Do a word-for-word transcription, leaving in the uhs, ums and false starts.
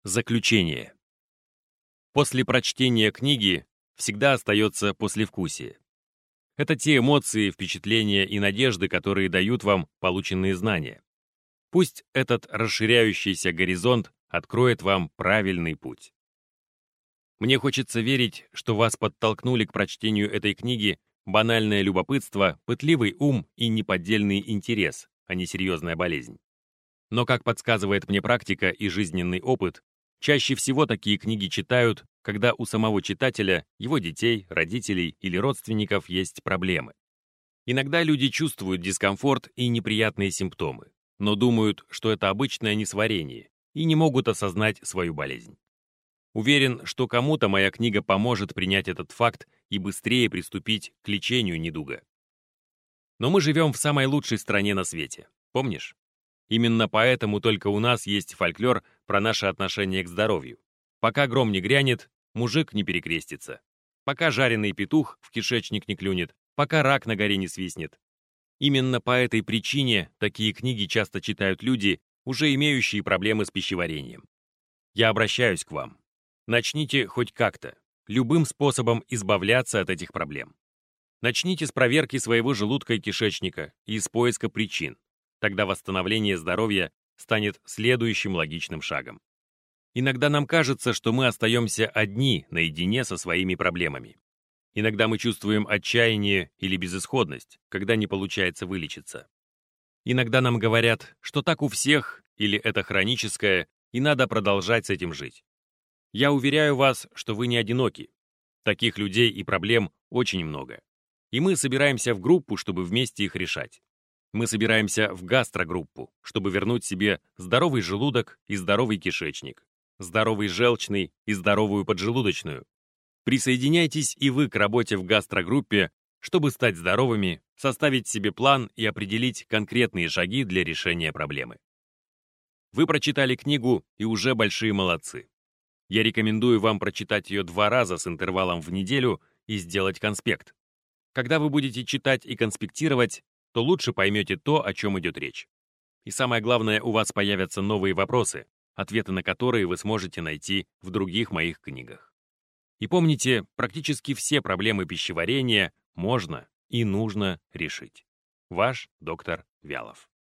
Заключение. После прочтения книги всегда остается послевкусие. Это те эмоции, впечатления и надежды, которые дают вам полученные знания. Пусть этот расширяющийся горизонт откроет вам правильный путь. Мне хочется верить, что вас подтолкнули к прочтению этой книги банальное любопытство, пытливый ум и неподдельный интерес, а не серьезная болезнь. Но, как подсказывает мне практика и жизненный опыт, чаще всего такие книги читают, когда у самого читателя, его детей, родителей или родственников есть проблемы. Иногда люди чувствуют дискомфорт и неприятные симптомы, но думают, что это обычное несварение, и не могут осознать свою болезнь. Уверен, что кому-то моя книга поможет принять этот факт и быстрее приступить к лечению недуга. Но мы живем в самой лучшей стране на свете, помнишь? Именно поэтому только у нас есть фольклор про наше отношение к здоровью. Пока гром не грянет, мужик не перекрестится. Пока жареный петух в кишечник не клюнет, пока рак на горе не свистнет. Именно по этой причине такие книги часто читают люди, уже имеющие проблемы с пищеварением. Я обращаюсь к вам. Начните хоть как-то, любым способом избавляться от этих проблем. Начните с проверки своего желудка и кишечника и с поиска причин. Тогда восстановление здоровья станет следующим логичным шагом. Иногда нам кажется, что мы остаемся одни, наедине со своими проблемами. Иногда мы чувствуем отчаяние или безысходность, когда не получается вылечиться. Иногда нам говорят, что так у всех, или это хроническое, и надо продолжать с этим жить. Я уверяю вас, что вы не одиноки. Таких людей и проблем очень много. И мы собираемся в группу, чтобы вместе их решать. Мы собираемся в гастрогруппу, чтобы вернуть себе здоровый желудок и здоровый кишечник, здоровый желчный и здоровую поджелудочную. Присоединяйтесь и вы к работе в гастрогруппе, чтобы стать здоровыми, составить себе план и определить конкретные шаги для решения проблемы. Вы прочитали книгу и уже большие молодцы. Я рекомендую вам прочитать ее два раза с интервалом в неделю и сделать конспект. Когда вы будете читать и конспектировать, то лучше поймете то, о чем идет речь. И самое главное, у вас появятся новые вопросы, ответы на которые вы сможете найти в других моих книгах. И помните, практически все проблемы пищеварения можно и нужно решить. Ваш доктор Вялов.